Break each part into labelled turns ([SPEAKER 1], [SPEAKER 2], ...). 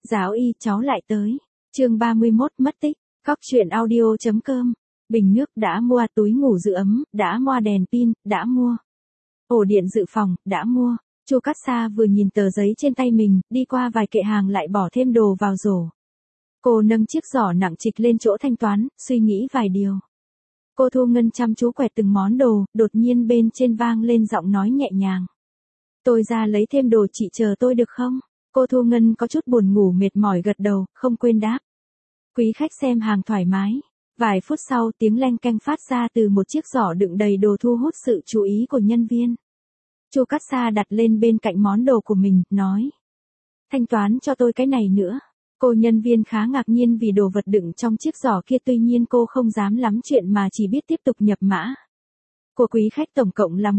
[SPEAKER 1] Giáo y, cháu lại tới. Chương 31 mất tích. Cóc truyện audio.com. Bình nước đã mua, túi ngủ giữ ấm, đã mua, đèn pin, đã mua. Ổ điện dự phòng, đã mua. Chu Cát Sa vừa nhìn tờ giấy trên tay mình, đi qua vài kệ hàng lại bỏ thêm đồ vào rổ. Cô nâng chiếc giỏ nặng trịch lên chỗ thanh toán, suy nghĩ vài điều. Cô Thu Ngân chăm chú quẹt từng món đồ, đột nhiên bên trên vang lên giọng nói nhẹ nhàng. Tôi ra lấy thêm đồ, chị chờ tôi được không? Cô Thu Ngân có chút buồn ngủ mệt mỏi gật đầu, không quên đáp. Quý khách xem hàng thoải mái. Vài phút sau tiếng leng keng phát ra từ một chiếc giỏ đựng đầy đồ thu hút sự chú ý của nhân viên. Chu Cát Sa đặt lên bên cạnh món đồ của mình, nói. Thanh toán cho tôi cái này nữa. Cô nhân viên khá ngạc nhiên vì đồ vật đựng trong chiếc giỏ kia, tuy nhiên cô không dám lắm chuyện mà chỉ biết tiếp tục nhập mã. Của quý khách tổng cộng là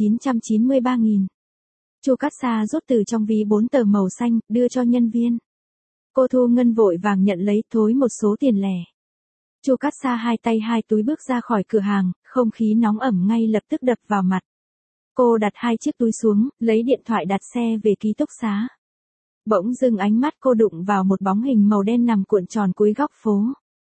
[SPEAKER 1] 1.993.000. Chu Cát Sa rút từ trong ví 4 tờ màu xanh, đưa cho nhân viên. Cô Thu Ngân vội vàng nhận lấy, thối một số tiền lẻ. Chu Cát Sa hai tay hai túi bước ra khỏi cửa hàng, không khí nóng ẩm ngay lập tức đập vào mặt. Cô đặt hai chiếc túi xuống, lấy điện thoại đặt xe về ký túc xá. Bỗng dưng ánh mắt cô đụng vào một bóng hình màu đen nằm cuộn tròn cuối góc phố.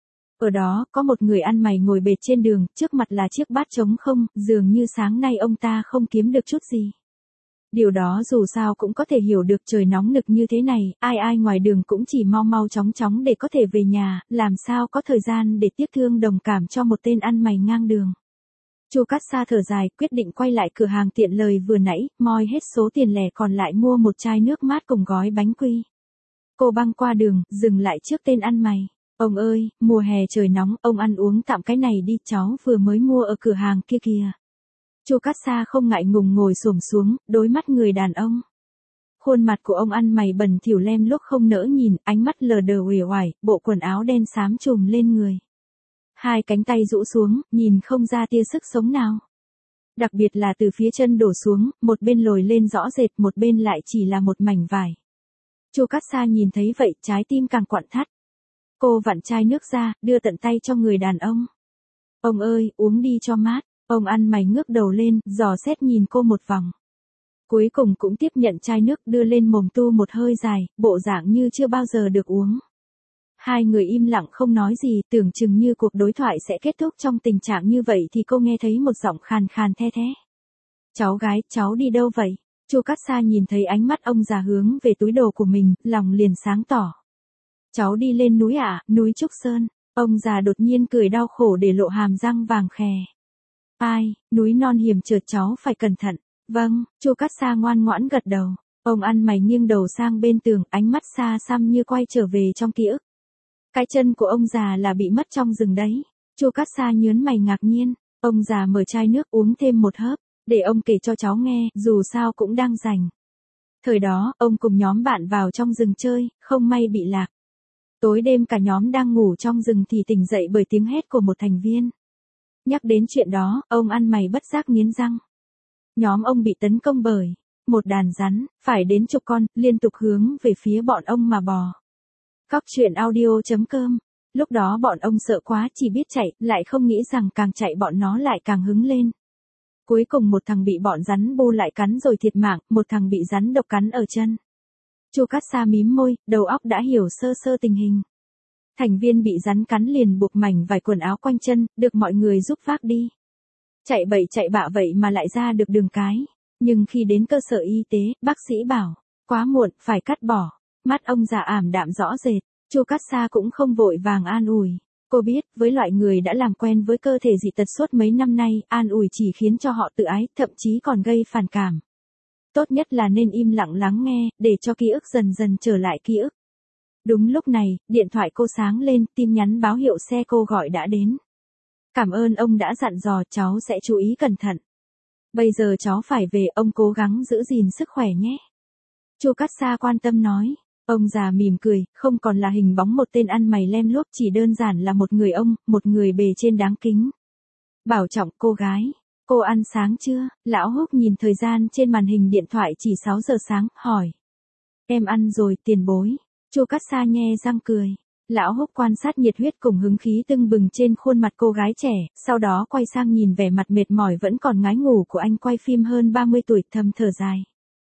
[SPEAKER 1] Ở đó có một người ăn mày ngồi bệt trên đường, trước mặt là chiếc bát trống không, dường như sáng nay ông ta không kiếm được chút gì. Điều đó dù sao cũng có thể hiểu được, trời nóng nực như thế này, ai ngoài đường cũng chỉ mau mau chóng chóng để có thể về nhà, làm sao có thời gian để tiếc thương đồng cảm cho một tên ăn mày ngang đường. Chu Cát Sa thở dài, quyết định quay lại cửa hàng tiện lợi vừa nãy, moi hết số tiền lẻ còn lại mua một chai nước mát cùng gói bánh quy. Cô băng qua đường, dừng lại trước tên ăn mày. Ông ơi, mùa hè trời nóng, ông ăn uống tạm cái này đi, cháu vừa mới mua ở cửa hàng kia kìa. Chu Cát Sa không ngại ngùng ngồi xổm xuống, đối mắt người đàn ông. Khuôn mặt của ông ăn mày bẩn thỉu lem luốc không nỡ nhìn, ánh mắt lờ đờ uể oải, bộ quần áo đen xám trùm lên người. Hai cánh tay rũ xuống, nhìn không ra tia sức sống nào. Đặc biệt là từ phía chân đổ xuống, một bên lồi lên rõ rệt, một bên lại chỉ là một mảnh vải. Chu Cát Sa nhìn thấy vậy, trái tim càng quặn thắt. Cô vặn chai nước ra, đưa tận tay cho người đàn ông. Ông ơi, uống đi cho mát. Ông ăn mày ngước đầu lên, dò xét nhìn cô một vòng. Cuối cùng cũng tiếp nhận chai nước, đưa lên mồm tu một hơi dài, bộ dạng như chưa bao giờ được uống. Hai người im lặng không nói gì, tưởng chừng như cuộc đối thoại sẽ kết thúc trong tình trạng như vậy thì cô nghe thấy một giọng khàn khàn the thé. Cháu gái, cháu đi đâu vậy? Chu Cát Sa nhìn thấy ánh mắt ông già hướng về túi đồ của mình, lòng liền sáng tỏ. Cháu đi lên núi ạ, núi Trúc Sơn. Ông già đột nhiên cười đau khổ để lộ hàm răng vàng khè. Ai, núi non hiểm trở, cháu phải cẩn thận. Vâng, Chu Cát Sa ngoan ngoãn gật đầu. Ông ăn mày nghiêng đầu sang bên tường, ánh mắt xa xăm như quay trở về trong ký ức. Cái chân của ông già là bị mất trong rừng đấy. Chu Cát Sa nhớn mày ngạc nhiên. Ông già mở chai nước uống thêm một hớp. Để ông kể cho cháu nghe, dù sao cũng đang rảnh. Thời đó, ông cùng nhóm bạn vào trong rừng chơi, không may bị lạc. Tối đêm cả nhóm đang ngủ trong rừng thì tỉnh dậy bởi tiếng hét của một thành viên. Nhắc đến chuyện đó, ông ăn mày bất giác nghiến răng. Nhóm ông bị tấn công bởi một đàn rắn, phải đến chục con, liên tục hướng về phía bọn ông mà bò. Cóc truyện audio.com. Lúc đó bọn ông sợ quá chỉ biết chạy, lại không nghĩ rằng càng chạy bọn nó lại càng hứng lên. Cuối cùng một thằng bị bọn rắn bu lại cắn rồi thiệt mạng, một thằng bị rắn độc cắn ở chân. Chu Cát Sa mím môi, đầu óc đã hiểu sơ sơ tình hình. Thành viên bị rắn cắn liền buộc mảnh vải quần áo quanh chân, được mọi người giúp vác đi. Chạy bậy chạy bạ vậy mà lại ra được đường cái. Nhưng khi đến cơ sở y tế, bác sĩ bảo, quá muộn, phải cắt bỏ. Mắt ông già ảm đạm rõ rệt, Chu Cát Sa cũng không vội vàng an ủi. Cô biết, với loại người đã làm quen với cơ thể dị tật suốt mấy năm nay, an ủi chỉ khiến cho họ tự ái, thậm chí còn gây phản cảm. Tốt nhất là nên im lặng lắng nghe, để cho ký ức dần dần trở lại ký ức. Đúng lúc này, điện thoại cô sáng lên, tin nhắn báo hiệu xe cô gọi đã đến. Cảm ơn ông đã dặn dò, cháu sẽ chú ý cẩn thận. Bây giờ cháu phải về, ông cố gắng giữ gìn sức khỏe nhé. Chu Cát Sa quan tâm nói. Ông già mỉm cười, không còn là hình bóng một tên ăn mày lem luốc, chỉ đơn giản là một người ông, một người bề trên đáng kính. Bảo trọng cô gái. Cô ăn sáng chưa? Lão Húc nhìn thời gian trên màn hình điện thoại chỉ 6 giờ sáng, hỏi. Em ăn rồi, tiền bối. Chu Cát Sa nhe răng cười. Lão Húc quan sát nhiệt huyết cùng hứng khí tưng bừng trên khuôn mặt cô gái trẻ, sau đó quay sang nhìn vẻ mặt mệt mỏi vẫn còn ngái ngủ của anh quay phim hơn 30 tuổi, thầm thở dài.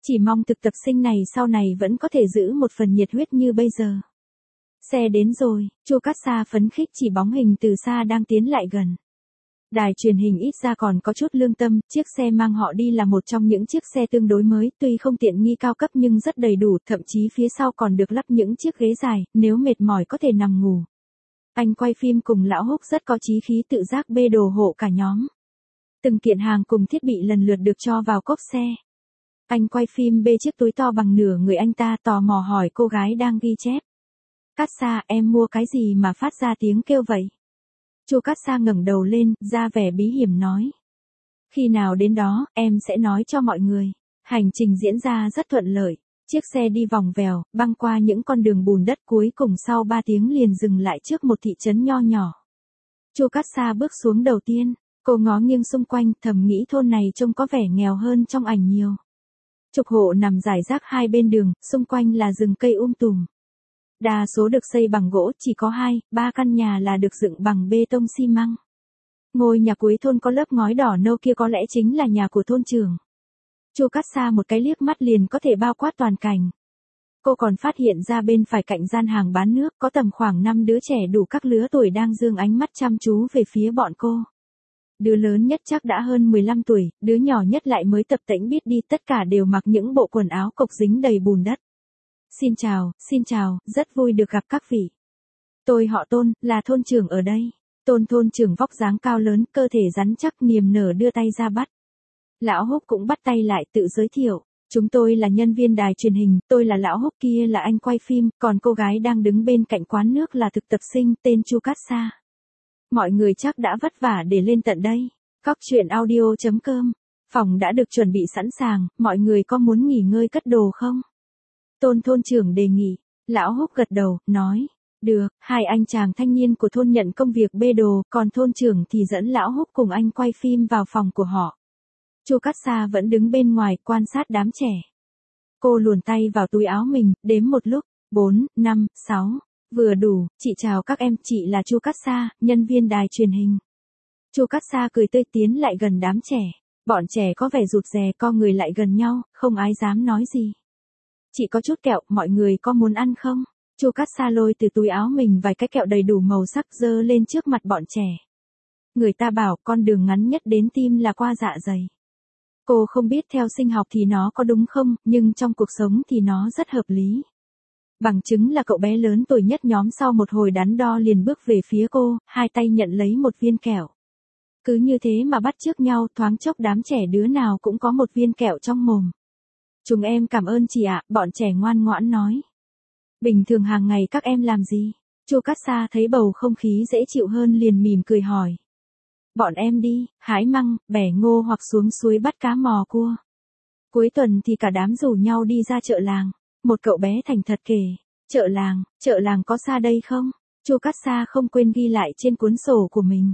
[SPEAKER 1] Chỉ mong thực tập sinh này sau này vẫn có thể giữ một phần nhiệt huyết như bây giờ. Xe đến rồi, Chu Cát Sa phấn khích chỉ bóng hình từ xa đang tiến lại gần. Đài truyền hình ít ra còn có chút lương tâm, chiếc xe mang họ đi là một trong những chiếc xe tương đối mới, tuy không tiện nghi cao cấp nhưng rất đầy đủ, thậm chí phía sau còn được lắp những chiếc ghế dài, nếu mệt mỏi có thể nằm ngủ. Anh quay phim cùng lão Húc rất có chí khí tự giác bê đồ hộ cả nhóm. Từng kiện hàng cùng thiết bị lần lượt được cho vào cốp xe. Anh quay phim bê chiếc túi to bằng nửa người anh ta tò mò hỏi cô gái đang ghi chép. Cát Sa, em mua cái gì mà phát ra tiếng kêu vậy? Chu Cát Sa ngẩng đầu lên, ra vẻ bí hiểm nói. Khi nào đến đó, em sẽ nói cho mọi người. Hành trình diễn ra rất thuận lợi. Chiếc xe đi vòng vèo, băng qua những con đường bùn đất, cuối cùng sau 3 tiếng liền dừng lại trước một thị trấn nho nhỏ. Chu Cát Sa bước xuống đầu tiên, cô ngó nghiêng xung quanh, thầm nghĩ thôn này trông có vẻ nghèo hơn trong ảnh nhiều. Chục hộ nằm rải rác hai bên đường, xung quanh là rừng cây tùm. Đa số được xây bằng gỗ, chỉ có 2-3 căn nhà là được dựng bằng bê tông xi măng. Ngôi nhà cuối thôn có lớp ngói đỏ nâu kia có lẽ chính là nhà của thôn trưởng. Chu Cát Sa một cái liếc mắt liền có thể bao quát toàn cảnh. Cô còn phát hiện ra bên phải cạnh gian hàng bán nước có tầm khoảng 5 đứa trẻ đủ các lứa tuổi đang giương ánh mắt chăm chú về phía bọn cô. Đứa lớn nhất chắc đã hơn 15 tuổi, đứa nhỏ nhất lại mới tập tễnh biết đi, tất cả đều mặc những bộ quần áo cộc dính đầy bùn đất. Xin chào, rất vui được gặp các vị. Tôi họ Tôn, là thôn trưởng ở đây. Thôn trưởng vóc dáng cao lớn, cơ thể rắn chắc, niềm nở đưa tay ra bắt. Lão Húc cũng bắt tay lại tự giới thiệu. Chúng tôi là nhân viên đài truyền hình, tôi là Lão Húc, kia là anh quay phim, còn cô gái đang đứng bên cạnh quán nước là thực tập sinh tên Chu Cát Sa. Mọi người chắc đã vất vả để lên tận đây. Cóc truyện audio.com. Phòng đã được chuẩn bị sẵn sàng, mọi người có muốn nghỉ ngơi cất đồ không? Thôn trưởng đề nghị. Lão Húc gật đầu, nói. Được, hai anh chàng thanh niên của thôn nhận công việc bê đồ, còn thôn trưởng thì dẫn Lão Húc cùng anh quay phim vào phòng của họ. Chu Cát Sa vẫn đứng bên ngoài quan sát đám trẻ. Cô luồn tay vào túi áo mình, đếm một lúc, 4, 5, 6, vừa đủ. Chị chào các em, chị là Chu Cát Sa, nhân viên đài truyền hình. Chu Cát Sa cười tươi tiến lại gần đám trẻ. Bọn trẻ có vẻ rụt rè, co người lại gần nhau, không ai dám nói gì. Chị có chút kẹo, mọi người có muốn ăn không? Chu Cát Sa lôi từ túi áo mình vài cái kẹo đầy đủ màu sắc dơ lên trước mặt bọn trẻ. Người ta bảo con đường ngắn nhất đến tim là qua dạ dày. Cô không biết theo sinh học thì nó có đúng không, nhưng trong cuộc sống thì nó rất hợp lý. Bằng chứng là cậu bé lớn tuổi nhất nhóm sau một hồi đắn đo liền bước về phía cô, hai tay nhận lấy một viên kẹo. Cứ như thế mà bắt chước nhau, thoáng chốc đám trẻ đứa nào cũng có một viên kẹo trong mồm. Chúng em cảm ơn chị ạ, bọn trẻ ngoan ngoãn nói. Bình thường hàng ngày các em làm gì? Chu Cát Sa thấy bầu không khí dễ chịu hơn liền mỉm cười hỏi. Bọn em đi, hái măng, bẻ ngô hoặc xuống suối bắt cá mò cua. Cuối tuần thì cả đám rủ nhau đi ra chợ làng. Một cậu bé thành thật kể. Chợ làng có xa đây không? Chu Cát Sa không quên ghi lại trên cuốn sổ của mình.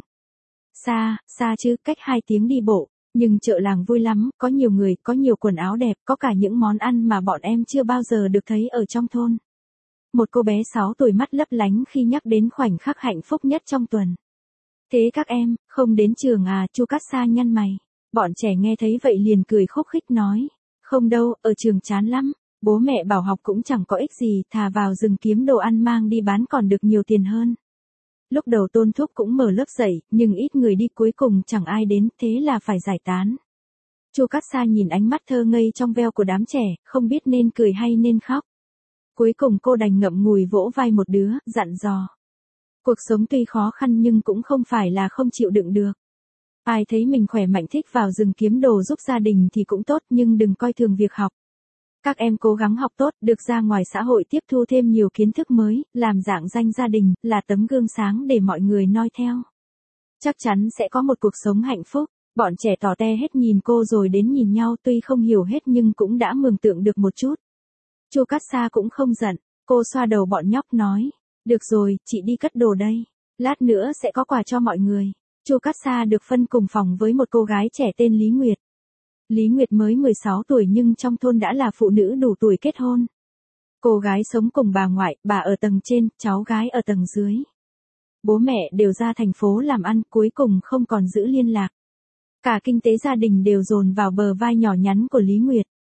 [SPEAKER 1] Xa chứ, cách 2 tiếng đi bộ. Nhưng chợ làng vui lắm, có nhiều người, có nhiều quần áo đẹp, có cả những món ăn mà bọn em chưa bao giờ được thấy ở trong thôn. Một cô bé 6 tuổi mắt lấp lánh khi nhắc đến khoảnh khắc hạnh phúc nhất trong tuần. Thế các em, không đến trường à? Chu Cát Sa nhăn mày. Bọn trẻ nghe thấy vậy liền cười khúc khích nói. Không đâu, ở trường chán lắm. Bố mẹ bảo học cũng chẳng có ích gì, thà vào rừng kiếm đồ ăn mang đi bán còn được nhiều tiền hơn. Lúc đầu Tôn Thúc cũng mở lớp dạy, nhưng ít người đi, cuối cùng chẳng ai đến, thế là phải giải tán. Chu Cát Sa nhìn ánh mắt thơ ngây trong veo của đám trẻ, không biết nên cười hay nên khóc. Cuối cùng cô đành ngậm ngùi vỗ vai một đứa, dặn dò. Cuộc sống tuy khó khăn nhưng cũng không phải là không chịu đựng được. Ai thấy mình khỏe mạnh thích vào rừng kiếm đồ giúp gia đình thì cũng tốt, nhưng đừng coi thường việc học. Các em cố gắng học tốt, được ra ngoài xã hội tiếp thu thêm nhiều kiến thức mới, làm rạng danh gia đình, là tấm gương sáng để mọi người noi theo. Chắc chắn sẽ có một cuộc sống hạnh phúc. Bọn trẻ tỏ te hết nhìn cô rồi đến nhìn nhau, tuy không hiểu hết nhưng cũng đã mường tượng được một chút. Chu Cát Sa cũng không giận, cô xoa đầu bọn nhóc nói. Được rồi, chị đi cất đồ đây. Lát nữa sẽ có quà cho mọi người. Chu Cát Sa được phân cùng phòng với một cô gái trẻ tên Lý Nguyệt. Lý Nguyệt mới 16 tuổi nhưng trong thôn đã là phụ nữ đủ tuổi kết hôn. Cô gái sống cùng bà ngoại, bà ở tầng trên, cháu gái ở tầng dưới. Bố mẹ đều ra thành phố làm ăn, cuối cùng không còn giữ liên lạc. Cả kinh tế gia đình đều dồn vào bờ vai nhỏ nhắn của Lý Nguyệt.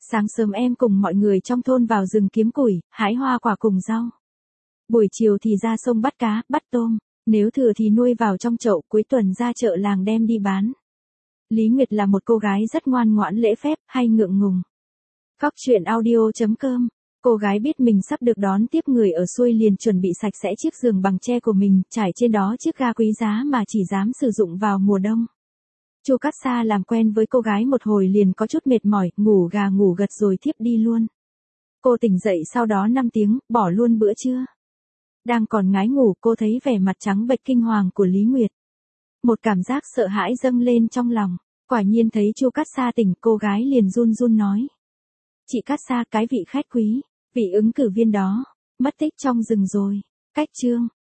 [SPEAKER 1] Sáng sớm em cùng mọi người trong thôn vào rừng kiếm củi, hái hoa quả cùng rau. Buổi chiều thì ra sông bắt cá, bắt tôm. Nếu thừa thì nuôi vào trong chậu, cuối tuần ra chợ làng đem đi bán. Lý Nguyệt là một cô gái rất ngoan ngoãn lễ phép, hay ngượng ngùng. Cóc truyện audio.com. Cô gái biết mình sắp được đón tiếp người ở xuôi liền chuẩn bị sạch sẽ chiếc giường bằng tre của mình, trải trên đó chiếc ga quý giá mà chỉ dám sử dụng vào mùa đông. Chu Cát Sa làm quen với cô gái một hồi liền có chút mệt mỏi, ngủ gà ngủ gật rồi thiếp đi luôn. Cô tỉnh dậy sau đó 5 tiếng, bỏ luôn bữa trưa. Đang còn ngái ngủ cô thấy vẻ mặt trắng bệch kinh hoàng của Lý Nguyệt. Một cảm giác sợ hãi dâng lên trong lòng. Quả nhiên thấy Chu Cát Sa tỉnh, cô gái liền run run nói. Chị Cát Sa, cái vị khách quý, vị ứng cử viên đó, mất tích trong rừng rồi. Cách chương.